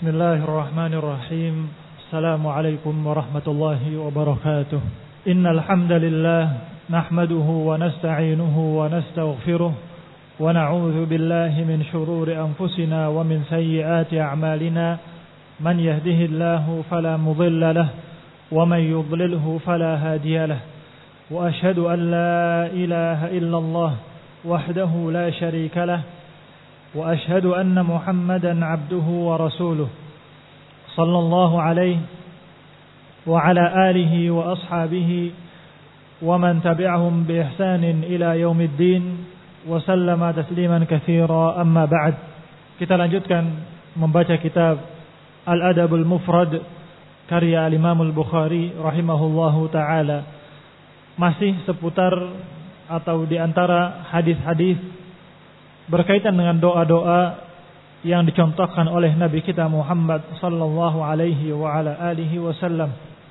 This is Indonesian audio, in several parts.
Bismillahirrahmanirrahim. Assalamualaikum warahmatullahi wabarakatuh. Innal hamdalillah nahmaduhu wa nasta'inuhu wa nastaghfiruh wa na'udzu billahi min shururi anfusina wa min sayyiati a'malina. Man yahdihillahu fala mudilla lahu wa man yudlilhu fala hadiya lahu. Wa ashhadu an la ilaha illallah wahdahu la syarika lahu. وأشهد أن محمدا عبده ورسوله صلى الله عليه وعلى آله وأصحابه ومن تبعهم بإحسان إلى يوم الدين وسلم تسليما كثيرا أما بعد. Kita lanjutkan membaca kitab Al-Adabul Mufrad karya Imam Al-Bukhari rahimahullahu taala. Masih seputar atau di antara hadis-hadis berkaitan dengan doa-doa yang dicontohkan oleh Nabi kita Muhammad sallallahu alaihi wa ala alihi wasallam.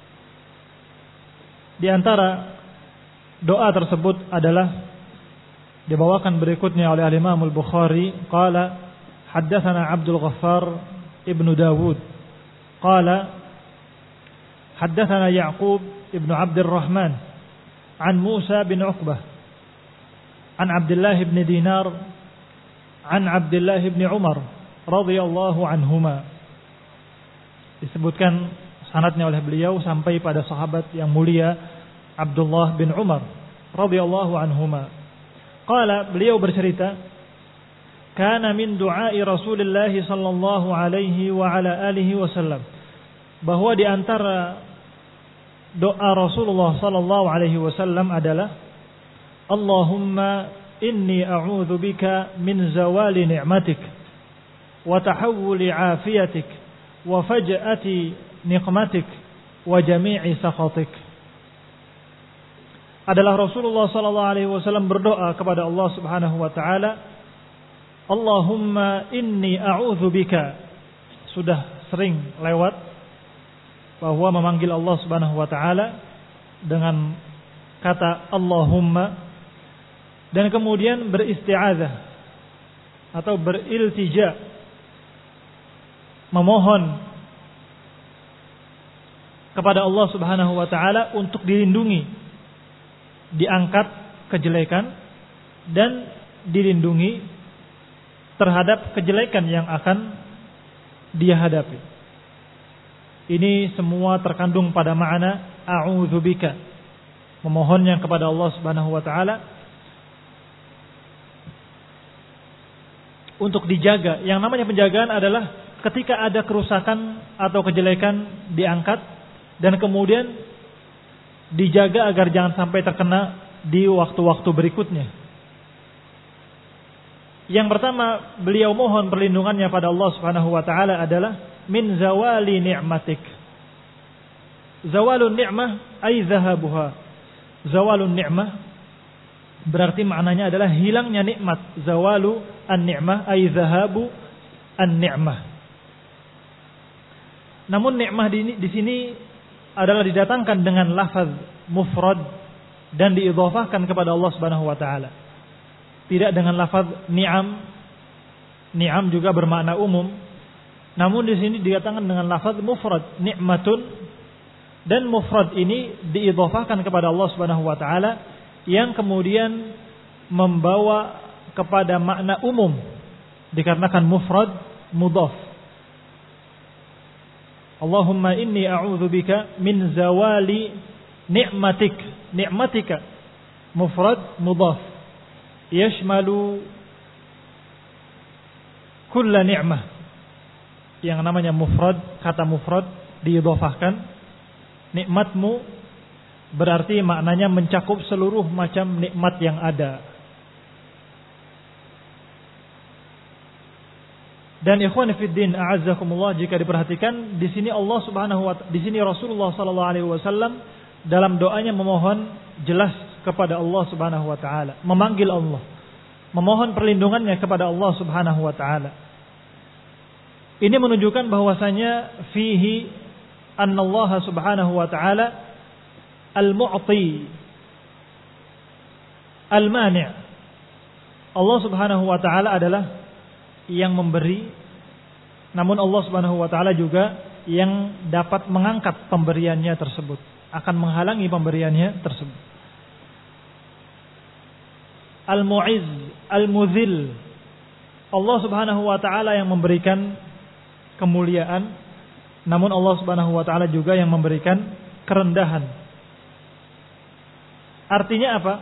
Di antara doa tersebut adalah dibawakan berikutnya oleh Imam Al-Bukhari, qala haddatsana Abdul Ghaffar ibnu Dawud qala haddatsana Ya'qub ibnu Abdurrahman an Musa bin Uqbah an Abdullah bin Dinar an Abdullah bin Umar radhiyallahu anhuma. Disebutkan sanadnya oleh beliau sampai pada sahabat yang mulia Abdullah bin Umar radhiyallahu anhuma. Qala, beliau bercerita, kana min du'ai Rasulullah sallallahu alaihi wa ala alihi wasallam, bahwa di antara doa Rasulullah sallallahu alaihi wasallam adalah Allahumma inni a'udzu bika min zawali ni'matik wa tahawuli 'afiyatik wa faj'ati niqmatik wa jami'i sakhatik. Adalah Rasulullah sallallahu alaihi wasallam berdoa kepada Allah Subhanahu wa taala, Allahumma inni a'udzu bika. Sudah sering lewat bahwa memanggil Allah Subhanahu wa taala dengan kata Allahumma, dan kemudian beristi'adzah atau beriltija, memohon kepada Allah Subhanahu wa taala untuk dilindungi, diangkat kejelekan dan dilindungi terhadap kejelekan yang akan dia hadapi. Ini semua terkandung pada makna a'udzubika, memohonnya kepada Allah Subhanahu wa taala untuk dijaga. Yang namanya penjagaan adalah ketika ada kerusakan atau kejelekan diangkat dan kemudian dijaga agar jangan sampai terkena di waktu-waktu berikutnya. Yang pertama beliau mohon perlindungannya pada Allah Subhanahu wa taala adalah min zawali ni'matik. Zawalun ni'mah ay zahabuha. Zawalun ni'mah berarti maknanya adalah hilangnya nikmat. Zawalu an-ni'mah ay zahabu an-ni'mah. Namun nikmah di sini adalah didatangkan dengan lafaz mufrad dan diidhafahkan kepada Allah Subhanahu wa taala. Tidak dengan lafaz ni'am. Ni'am juga bermakna umum. Namun di sini didatangkan dengan lafaz mufrad, ni'matun, dan mufrad ini diidhafahkan kepada Allah Subhanahu wa taala yang kemudian membawa kepada makna umum dikarenakan mufrad mudhaf. Allahumma inni a'udzubika min zawali ni'matik. Ni'matika mufrad mudhaf yashmalu kulla ni'mah. Yang namanya mufrad, kata mufrad diidhafahkan, nikmatmu berarti maknanya mencakup seluruh macam nikmat yang ada. Dan ikhwan fillah a'azzakumullah, jika diperhatikan di sini Allah Subhanahu wa taala, di sini Rasulullah sallallahu alaihi wasallam dalam doanya memohon jelas kepada Allah Subhanahu wa taala, memanggil Allah, memohon perlindungannya kepada Allah Subhanahu wa taala. Ini menunjukkan bahwasanya fihi anna Allah Subhanahu wa taala al-mu'ti al-mani'. Allah Subhanahu wa taala adalah yang memberi namun Allah Subhanahu wa taala juga yang dapat mengangkat pemberiannya tersebut, akan menghalangi pemberiannya tersebut. Al-Mu'izz, Al-Mudhil. Allah Subhanahu wa taala yang memberikan kemuliaan, namun Allah Subhanahu wa taala juga yang memberikan kerendahan. Artinya apa?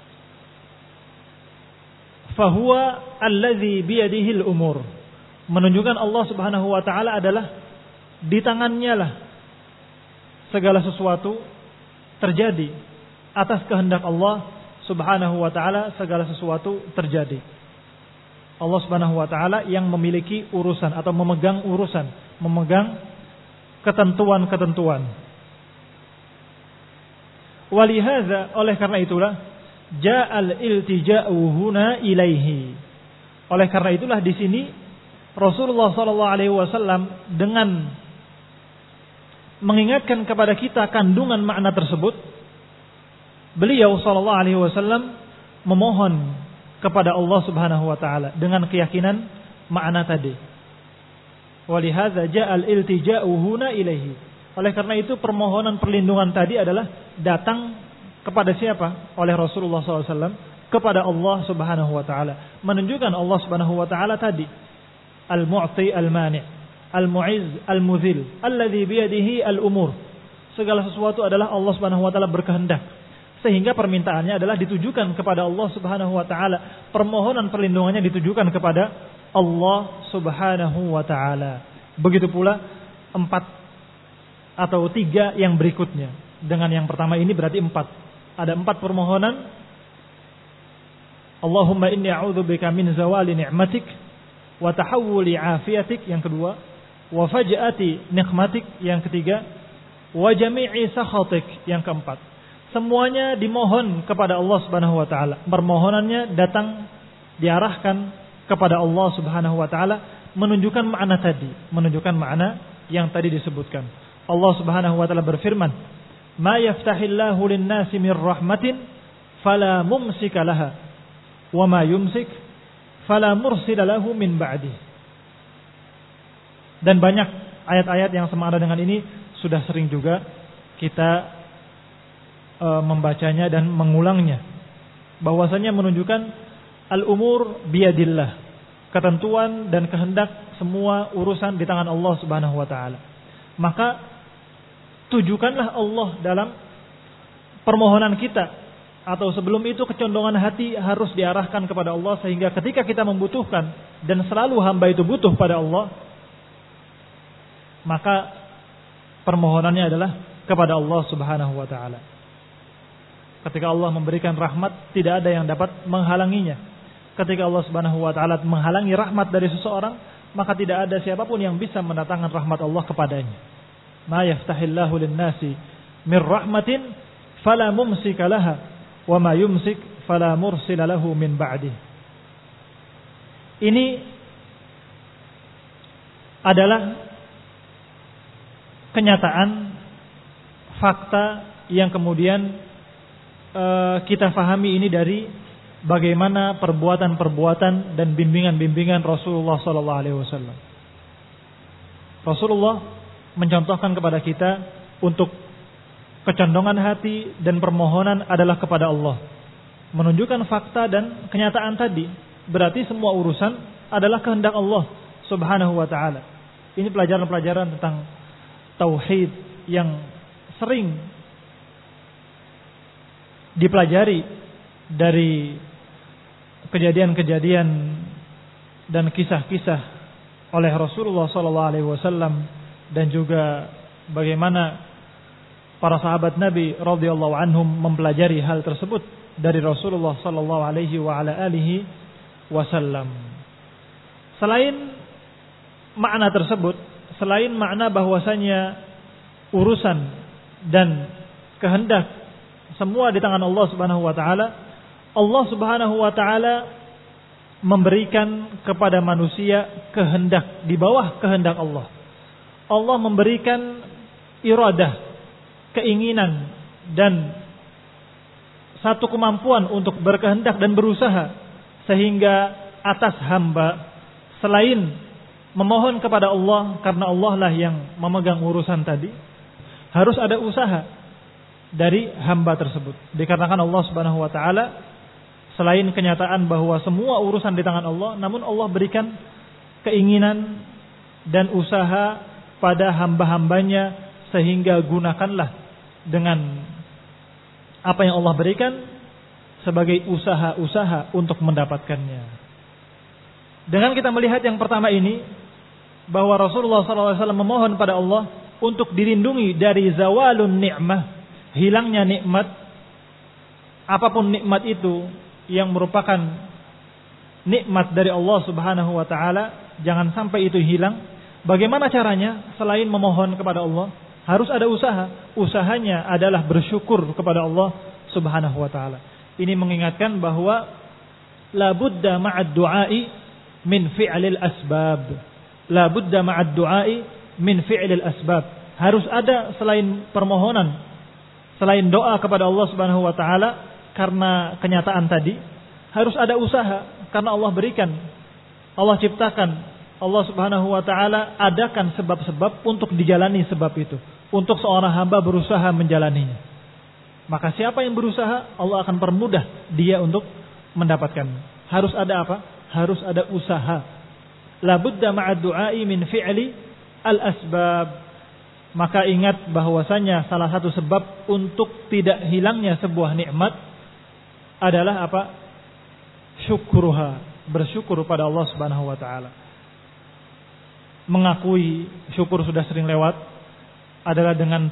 Fahuwa allazi biyadihi al-umur. Menunjukkan Allah Subhanahu wa taala adalah di tangannya lah segala sesuatu terjadi. Atas kehendak Allah Subhanahu wa taala segala sesuatu terjadi. Allah Subhanahu wa taala yang memiliki urusan atau memegang urusan, memegang ketentuan-ketentuan. Walihadza, oleh karena itulah ja'al iltija'u huna ilaihi. Oleh karena itulah di sini Rasulullah sallallahu alaihi wasallam dengan mengingatkan kepada kita kandungan makna tersebut, beliau sallallahu alaihi wasallam memohon kepada Allah Subhanahu wa taala dengan keyakinan makna tadi. Walihadza ja'al iltija'u huna ilaihi. Oleh karena itu permohonan perlindungan tadi adalah datang kepada siapa? Oleh Rasulullah SAW kepada Allah Subhanahu wa taala. Menunjukkan Allah Subhanahu wa taala tadi Al-Mu'ti Al-Mani', Al-Mu'izz Al-Mudhil, alladzi biyadihi al-umur. Segala sesuatu adalah Allah Subhanahu wa taala berkehendak. Sehingga permintaannya adalah ditujukan kepada Allah Subhanahu wa taala. Permohonan perlindungannya ditujukan kepada Allah Subhanahu wa taala. Begitu pula 4 atau 3 yang berikutnya. Dengan yang pertama ini berarti 4. Ada 4 permohonan. Allahumma inni a'udzubika min zawali ni'matik wa tahawuli afiyatik, yang kedua, wa faj'ati niqmatik, yang ketiga, wa jami'i sakhatik, yang keempat. Semuanya dimohon kepada Allah Subhanahu wa taala. Permohonannya datang diarahkan kepada Allah Subhanahu wa taala, menunjukkan makna tadi, menunjukkan makna yang tadi disebutkan. Allah Subhanahu wa taala berfirman, "Ma yaftahillahu lin-nasi min rahmatin fala mumsika laha wa ma yumsik fala mursila lahu min ba'di." Dan banyak ayat-ayat yang semakna dengan ini sudah sering juga kita membacanya dan mengulangnya, bahwasanya menunjukkan al-umur biyadillah, ketentuan dan kehendak semua urusan di tangan Allah Subhanahu wa taala. Maka tujukanlah Allah dalam permohonan kita, atau sebelum itu kecondongan hati harus diarahkan kepada Allah, sehingga ketika kita membutuhkan, dan selalu hamba itu butuh pada Allah, maka permohonannya adalah kepada Allah Subhanahu wa taala. Ketika Allah memberikan rahmat, tidak ada yang dapat menghalanginya. Ketika Allah Subhanahu wa taala menghalangi rahmat dari seseorang, maka tidak ada siapapun yang bisa mendatangkan rahmat Allah kepadanya. Ma yaftahillahu lin-nasi min rahmatin fala mumsika laha wa ma yumsik fala mursila lahu min ba'dih. Ini adalah kenyataan, fakta yang kemudian kita fahami ini dari bagaimana perbuatan-perbuatan dan bimbingan-bimbingan Rasulullah SAW. Rasulullah mencontohkan kepada kita untuk kecondongan hati dan permohonan adalah kepada Allah. Menunjukkan fakta dan kenyataan tadi, berarti semua urusan adalah kehendak Allah Subhanahu wa taala. Ini pelajaran-pelajaran tentang tauhid yang sering dipelajari dari kejadian-kejadian dan kisah-kisah oleh Rasulullah SAW, dan juga bagaimana para sahabat Nabi radhiyallahu anhum mempelajari hal tersebut dari Rasulullah SAW. Selain makna tersebut, selain makna bahwasanya urusan dan kehendak semua di tangan Allah Subhanahu wa taala, Allah Subhanahu wa taala memberikan kepada manusia kehendak di bawah kehendak Allah. Allah memberikan iradah, keinginan dan satu kemampuan untuk berkehendak dan berusaha, sehingga atas hamba selain memohon kepada Allah karena Allah lah yang memegang urusan tadi, harus ada usaha dari hamba tersebut. Dikarenakan Allah Subhanahu wa taala selain kenyataan bahwa semua urusan di tangan Allah, namun Allah berikan keinginan dan usaha pada hamba-hambanya, sehingga gunakanlah dengan apa yang Allah berikan sebagai usaha-usaha untuk mendapatkannya. Dengan kita melihat yang pertama ini, bahwa Rasulullah SAW memohon pada Allah untuk dilindungi dari zawalun ni'mah, hilangnya nikmat, apapun nikmat itu yang merupakan nikmat dari Allah Subhanahu wa taala, jangan sampai itu hilang. Bagaimana caranya? Selain memohon kepada Allah, harus ada usaha. Usahanya adalah bersyukur kepada Allah Subhanahu wa taala. Ini mengingatkan bahwa la budda ma'ad du'ai min fi'lil asbab. La budda ma'ad du'ai min fi'lil asbab. Harus ada selain permohonan, selain doa kepada Allah Subhanahu wa taala karena kenyataan tadi, harus ada usaha karena Allah berikan, Allah ciptakan, Allah Subhanahu wa taala adakan sebab-sebab untuk dijalani sebab itu, untuk seorang hamba berusaha menjalaninya. Maka siapa yang berusaha, Allah akan permudah dia untuk mendapatkan. Harus ada apa? Harus ada usaha. La budda ma'ad du'ai min fi'li al-asbab. Maka ingat bahwasanya salah satu sebab untuk tidak hilangnya sebuah nikmat adalah apa? Syukruha, bersyukur pada Allah Subhanahu wa taala. Mengakui syukur sudah sering lewat adalah dengan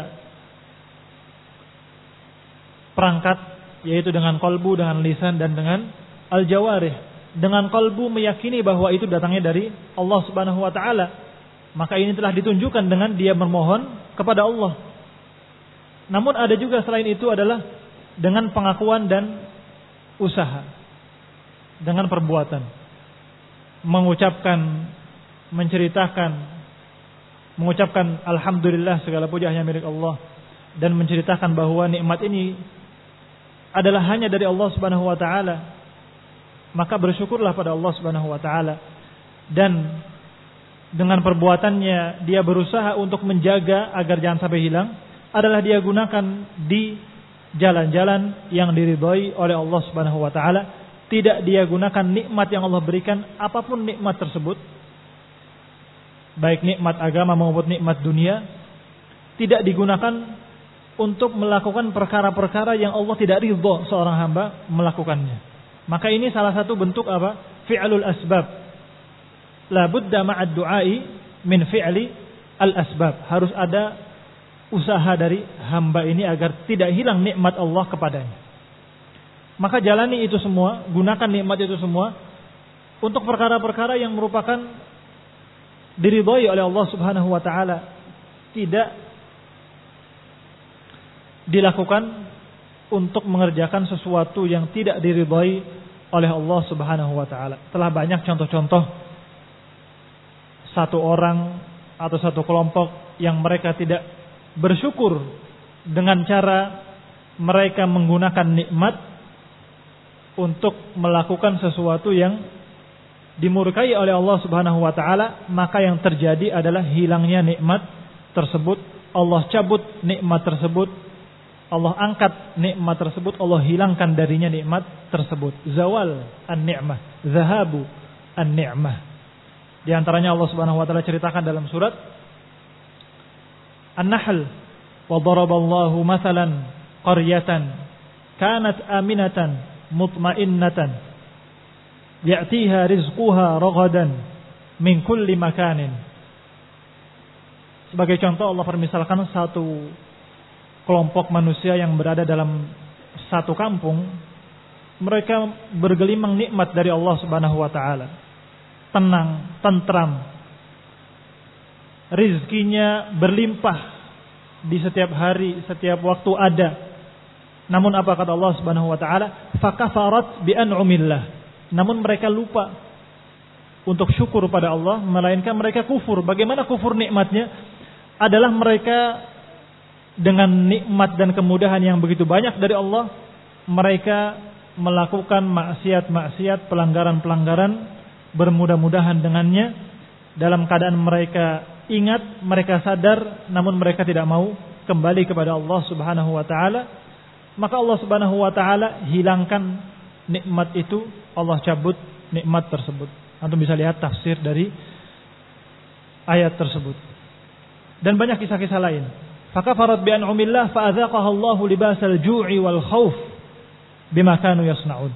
3 perangkat, yaitu dengan qalbu, dengan lisan, dan dengan al-jawarih. Dengan qalbu meyakini bahwa itu datangnya dari Allah Subhanahu wa taala, maka ini telah ditunjukkan dengan dia memohon kepada Allah. Namun ada juga selain itu adalah dengan pengakuan dan usaha, dengan perbuatan, mengucapkan, menceritakan, mengucapkan alhamdulillah, segala puji hanya milik Allah, dan menceritakan bahwa nikmat ini adalah hanya dari Allah Subhanahu wa taala. Maka bersyukurlah pada Allah Subhanahu wa taala, dan dengan perbuatannya dia berusaha untuk menjaga agar jangan sampai hilang, adalah dia gunakan di jalan-jalan yang diridhai oleh Allah Subhanahu wa taala. Tidak dia gunakan nikmat yang Allah berikan, apapun nikmat tersebut, baik nikmat agama maupun nikmat dunia, tidak digunakan untuk melakukan perkara-perkara yang Allah tidak ridho seorang hamba melakukannya. Maka ini salah satu bentuk apa? Fi'lul asbab. La budda ma'ad du'ai min fi'li al-asbab. Harus ada usaha dari hamba ini agar tidak hilang nikmat Allah kepadanya. Maka jalani itu semua, gunakan nikmat itu semua untuk perkara-perkara yang merupakan diridhai oleh Allah Subhanahu wa taala. Tidak dilakukan untuk mengerjakan sesuatu yang tidak diridhai oleh Allah Subhanahu wa taala. Telah banyak contoh-contoh satu orang atau satu kelompok yang mereka tidak bersyukur dengan cara mereka menggunakan nikmat untuk melakukan sesuatu yang dimurkai oleh Allah Subhanahu wa taala, maka yang terjadi adalah hilangnya nikmat tersebut. Allah cabut nikmat tersebut, Allah angkat nikmat tersebut, Allah hilangkan darinya nikmat tersebut. Zawal an-ni'mah, zahabu an-ni'mah. Di antaranya Allah Subhanahu wa taala ceritakan dalam surat An-Nahl, wa daraballahu mathalan qaryatan kanat aminatan mutmainnatan ya'tiha rizquha raghadan min kulli makanin. Sebagai contoh Allah permisalkan satu kelompok manusia yang berada dalam satu kampung. Mereka bergelimang nikmat dari Allah Subhanahu wa taala. Tenang, tentram. Rizkinya berlimpah di setiap hari, setiap waktu ada. Namun apa kata Allah Subhanahu wa taala? Fakafarat bi an'umillah. Namun mereka lupa untuk syukur pada Allah, melainkan mereka kufur. Bagaimana kufur nikmatnya? Adalah mereka dengan nikmat dan kemudahan yang begitu banyak dari Allah, mereka melakukan maksiat-maksiat, pelanggaran-pelanggaran, bermudah-mudahan dengannya, dalam keadaan mereka ingat, mereka sadar, namun mereka tidak mau kembali kepada Allah Subhanahu wa taala, maka Allah Subhanahu wa taala hilangkan nikmat itu, Allah cabut nikmat tersebut. Antum bisa lihat tafsir dari ayat tersebut. Dan banyak kisah-kisah lain. Fakafarat bi an'umillah fa adzaqaha Allahu libasal ju'i wal khauf bima kanu yasnaun.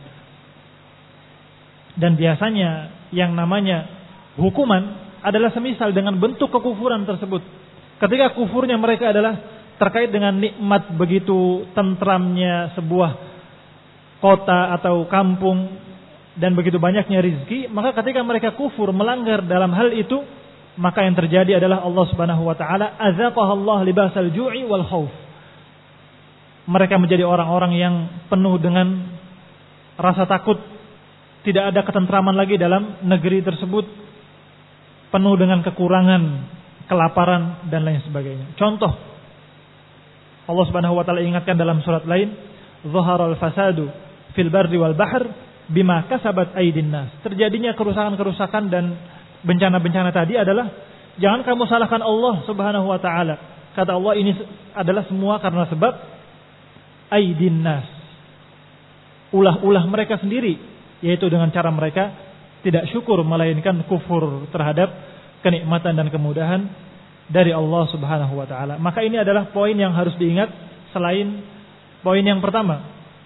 Dan biasanya yang namanya hukuman adalah semisal dengan bentuk kekufuran tersebut. Ketika kufurnya mereka adalah terkait dengan nikmat begitu tentramnya sebuah kota atau kampung dan begitu banyaknya rizki, maka ketika mereka kufur melanggar dalam hal itu, maka yang terjadi adalah Allah Subhanahu wa taala azaqaha Allah libasal ju'i wal khauf. Mereka menjadi orang-orang yang penuh dengan rasa takut, tidak ada ketentraman lagi dalam negeri tersebut, penuh dengan kekurangan, kelaparan dan lain sebagainya. Contoh, Allah Subhanahu wa taala ingatkan dalam surat lain, "Dhaharal fasadu fil barri wal bahr bima kasabat aydin nas." Terjadinya kerusakan-kerusakan dan bencana-bencana tadi adalah jangan kamu salahkan Allah Subhanahu wa taala. Kata Allah, ini adalah semua karena sebab aydin nas. Ulah-ulah mereka sendiri, yaitu dengan cara mereka tidak syukur melainkan kufur terhadap kenikmatan dan kemudahan dari Allah Subhanahu wa taala. Maka ini adalah poin yang harus diingat selain poin yang pertama.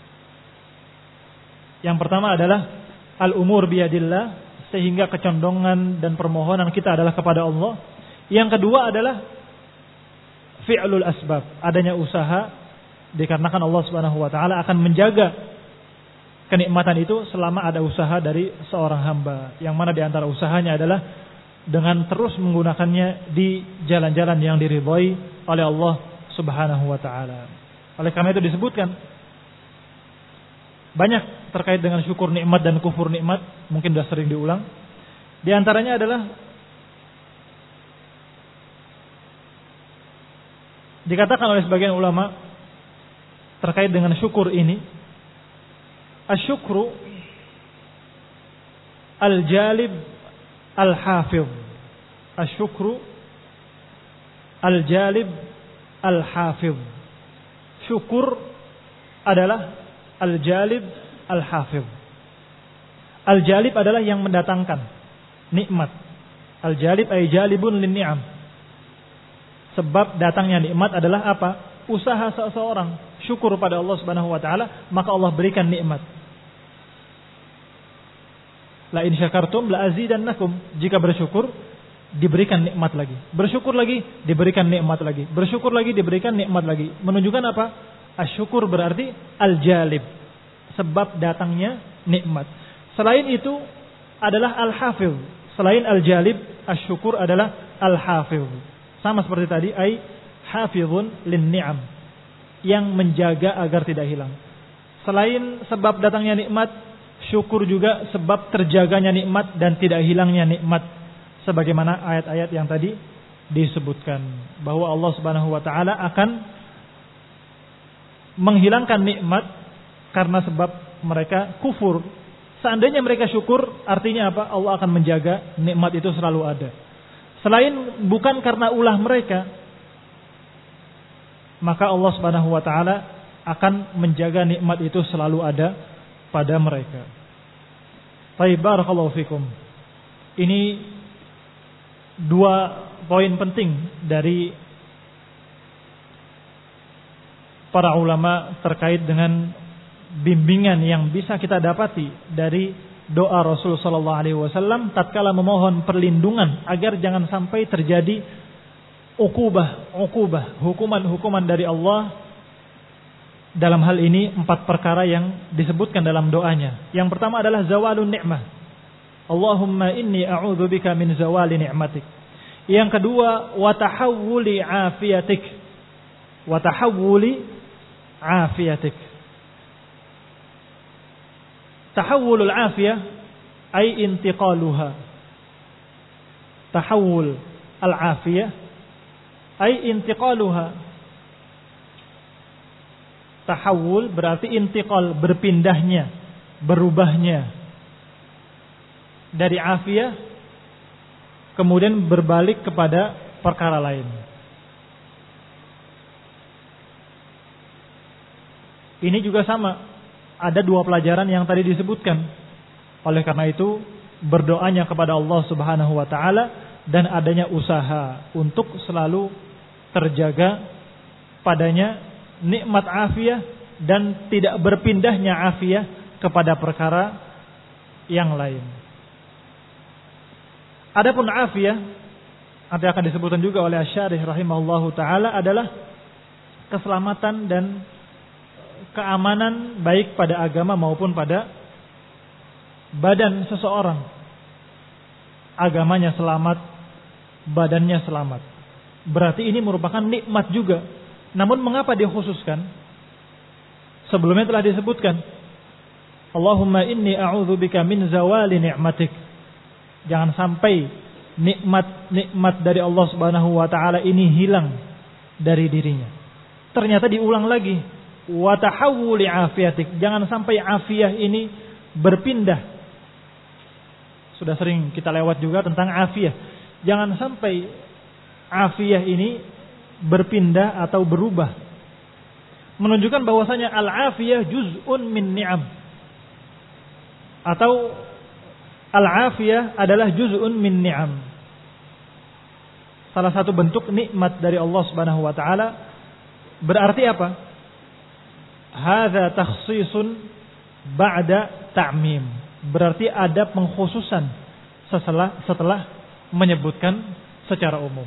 Yang pertama adalah al-umur biyadillah, sehingga kecondongan dan permohonan kita adalah kepada Allah. Yang kedua adalah fi'lul asbab, adanya usaha, dikarenakan Allah Subhanahu wa taala akan menjaga kenikmatan itu selama ada usaha dari seorang hamba, yang mana di antara usahanya adalah dengan terus menggunakannya di jalan-jalan yang diridhai oleh Allah Subhanahu wa taala. Oleh karena itu disebutkan banyak terkait dengan syukur nikmat dan kufur nikmat, mungkin sudah sering diulang. Di antaranya adalah dikatakan oleh sebagian ulama terkait dengan syukur ini, asyukru al-jalib al-hafidh. Asyukru al-jalib al-hafidh. Syukur adalah al-jalib al-hafidh. Al-jalib adalah yang mendatangkan nikmat. Al-jalib ay jalibun lin-ni'am. Sebab datangnya nikmat adalah apa? Usaha seseorang syukur pada Allah Subhanahu wa taala, maka Allah berikan nikmat. La in syakartum la azidannakum. Jika bersyukur diberikan nikmat lagi. Bersyukur lagi diberikan nikmat lagi. Bersyukur lagi diberikan nikmat lagi. Menunjukkan apa? Asyukur berarti al-jalib, sebab datangnya nikmat. Selain itu adalah al-hafidh. Selain al-jalib, asyukur adalah al-hafidh. Sama seperti tadi, ay hafidhun lin-ni'am, yang menjaga agar tidak hilang. Selain sebab datangnya nikmat, syukur juga sebab terjaganya nikmat dan tidak hilangnya nikmat, sebagaimana ayat-ayat yang tadi disebutkan bahwa Allah Subhanahu wa taala akan menghilangkan nikmat karena sebab mereka kufur. Seandainya mereka syukur, artinya apa? Allah akan menjaga nikmat itu selalu ada. Selain bukan karena ulah mereka, maka Allah Subhanahu wa taala akan menjaga nikmat itu selalu ada pada mereka. Baik, barakallahu fikum. Ini dua poin penting dari para ulama terkait dengan bimbingan yang bisa kita dapati dari doa Rasul sallallahu alaihi wasallam tatkala memohon perlindungan agar jangan sampai terjadi hukuman dari Allah. Dalam hal ini 4 perkara yang disebutkan dalam doanya. Yang pertama adalah zawalun ni'mah. Allahumma inni a'udzubika min zawali ni'matik. Yang kedua, wa tahawuli afiyatik. Wa tahawuli afiyatik. Tahawulul afiyah ay intiqaluha. Tahawul al-afiyah ay intiqaluha. Tahawul berarti intiqal, berpindahnya, berubahnya dari afiyah kemudian berbalik kepada perkara lain. Ini juga sama, ada dua pelajaran yang tadi disebutkan. Oleh karena itu, berdoanya kepada Allah Subhanahu wa taala dan adanya usaha untuk selalu terjaga padanya nikmat afiyah dan tidak berpindahnya afiyah kepada perkara yang lain. Adapun afiyah, nanti akan disebutkan juga oleh Asy-Syarih rahimahullahu taala, adalah keselamatan dan keamanan baik pada agama maupun pada badan seseorang. Agamanya selamat, badannya selamat. Berarti ini merupakan nikmat juga. Namun mengapa dikhususkan? Sebelumnya telah disebutkan, Allahumma inni a'udzubika min zawali ni'matik. Jangan sampai nikmat dari Allah Subhanahu wa taala ini hilang dari dirinya. Ternyata diulang lagi, wa tahawuli afiyatik. Jangan sampai afiyah ini berpindah. Sudah sering kita lewat juga tentang afiyah. Jangan sampai afiyah ini berpindah atau berubah. Menunjukkan bahwasanya al-afiyah juz'un min ni'am. Atau al-afiyah adalah juz'un min ni'am. Salah satu bentuk nikmat dari Allah Subhanahu wa taala. Berarti apa? Hadza takhsisun ba'da ta'mim. Berarti ada pengkhususan setelah menyebutkan secara umum.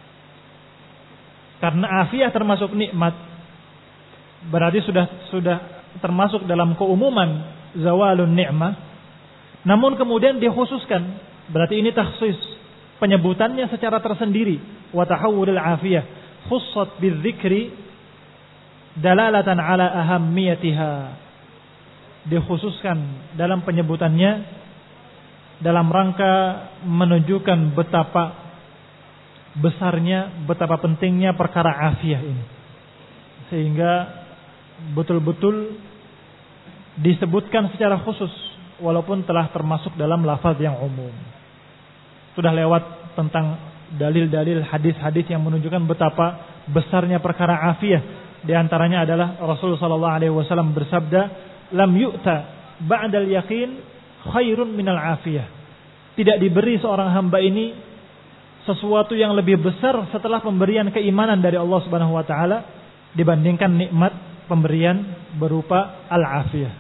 Karena afiyah termasuk nikmat, berarti sudah termasuk dalam keumuman zawalun ni'mah. Namun kemudian dikhususkan, berarti ini takhsis, penyebutannya secara tersendiri. Wa tahawulul afiyah khussat bidzikri dalalatan ala ahammiyatiha. Dikhususkan dalam penyebutannya dalam rangka menunjukkan betapa besarnya, betapa pentingnya perkara afiyah ini. Sehingga betul-betul disebutkan secara khusus walaupun telah termasuk dalam lafaz yang umum. Sudah lewat tentang dalil-dalil hadis-hadis yang menunjukkan betapa besarnya perkara afiyah. Di antaranya adalah Rasulullah sallallahu alaihi wasallam bersabda, "Lam yu'ta ba'dal yaqin khairun minal afiyah." Tidak diberi seorang hamba ini sesuatu yang lebih besar setelah pemberian keimanan dari Allah Subhanahu wa taala dibandingkan nikmat pemberian berupa al-afiyah.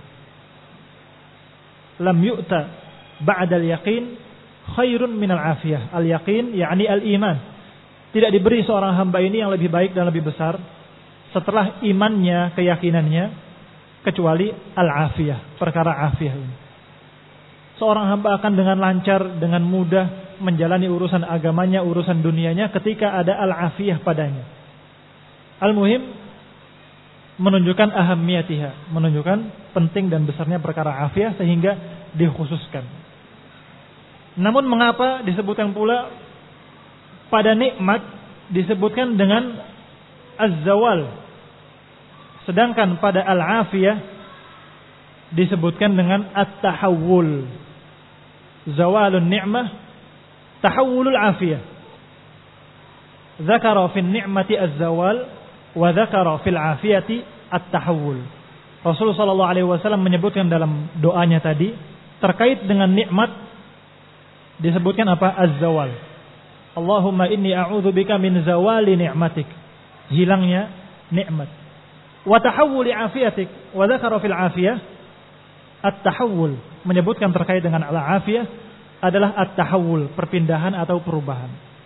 Lam yu'ta ba'dal yaqin khairun minal afiyah. Al-yaqin yakni al-iman. Tidak diberi seorang hamba ini yang lebih baik dan lebih besar setelah imannya, keyakinannya, kecuali al-afiyah, perkara afiyah ini. Seorang hamba akan dengan lancar, dengan mudah menjalani urusan agamanya, urusan dunianya ketika ada al-afiyah padanya. Al-muhim menunjukkan ahammiyatiha, menunjukkan penting dan besarnya perkara afiyah sehingga dikhususkan. Namun mengapa disebutkan pula pada nikmat disebutkan dengan az-zawal, sedangkan pada al-afiyah disebutkan dengan at-tahawul. Zawalun ni'mah, tahawulul afiyah. Dzakara fil ni'mati az-zawal wa dzakara fil afiyati at-tahawul. Rasulullah sallallahu alaihi wasallam menyebutkan dalam doanya tadi terkait dengan nikmat disebutkan apa? Az-zawal. Allahumma inni a'udzubika min zawali ni'matik. Hilangnya nikmat. Wa tahawuli afiyatik. Wa dzakara fil afiyah at-tahawul. Menyebutkan terkait dengan al-afiyah adalah at-tahawul, perpindahan atau perubahan.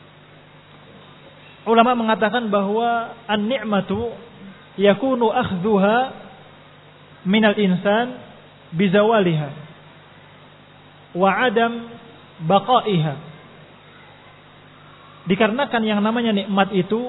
Ulama mengatakan bahwa an-ni'matu yakunu akhdhuha minal insan bizawaliha wa adam baqaiha. Dikarenakan yang namanya nikmat itu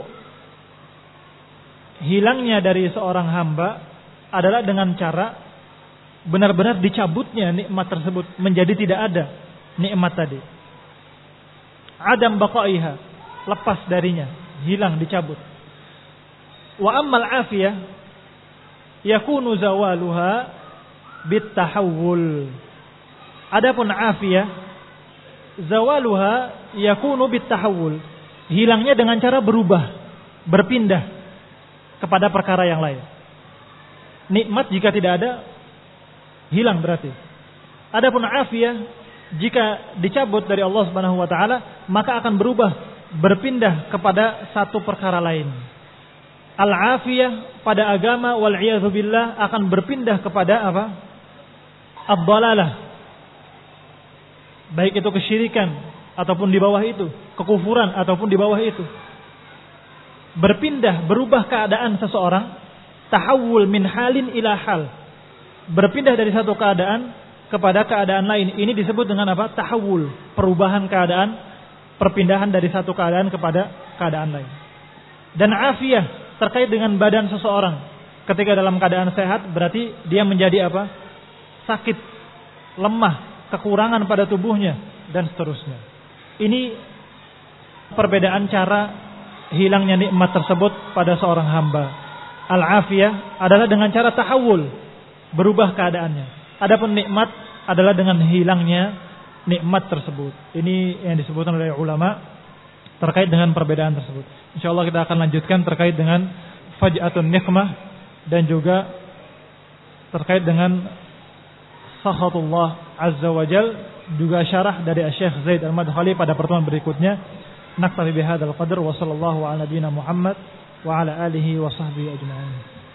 hilangnya dari seorang hamba adalah dengan cara benar-benar dicabutnya nikmat tersebut, menjadi tidak ada nikmat tadi. Adam baqaiha, lepas darinya, hilang, dicabut. Wa ammal afiyah yakunu zawaluha bitahawul. Adapun afiyah zawaluha yakunu bitahawul. Hilangnya dengan cara berubah, berpindah kepada perkara yang lain. Nikmat jika tidak ada, hilang berarti. Adapun afiyah, jika dicabut dari Allah Subhanahu wa taala, maka akan berubah, berpindah kepada satu perkara lain. Al-afiyah pada agama wal iyadzu billah akan berpindah kepada apa? Ad-dhalalah. Baik itu kesyirikan ataupun di bawah itu, kekufuran ataupun di bawah itu. Berpindah, berubah keadaan seseorang, tahawul min halin ila hal. Berpindah dari satu keadaan kepada keadaan lain. Ini disebut dengan apa? Tahawul, perubahan keadaan, perpindahan dari satu keadaan kepada keadaan lain. Dan afiyah terkait dengan badan seseorang. Ketika dalam keadaan sehat, berarti dia menjadi apa? Sakit, lemah, kekurangan pada tubuhnya, dan seterusnya. Ini perbedaan cara hilangnya nikmat tersebut pada seorang hamba. Al-afiyah adalah dengan cara tahawul, berubah keadaannya. Adapun nikmat adalah dengan hilangnya nikmat tersebut. Ini yang disebutkan oleh ulama terkait dengan perbedaan tersebut. Insyaallah kita akan lanjutkan terkait dengan faj'atun niqmah dan juga terkait dengan sakhatullah azza wa jal, juga syarah dari Syekh Zaid Al-Madkhali pada pertemuan berikutnya. Naktafi bihadzal qadar wa sallallahu ala nabiyyina Muhammad wa ala alihi wa sahbihi ajma'in.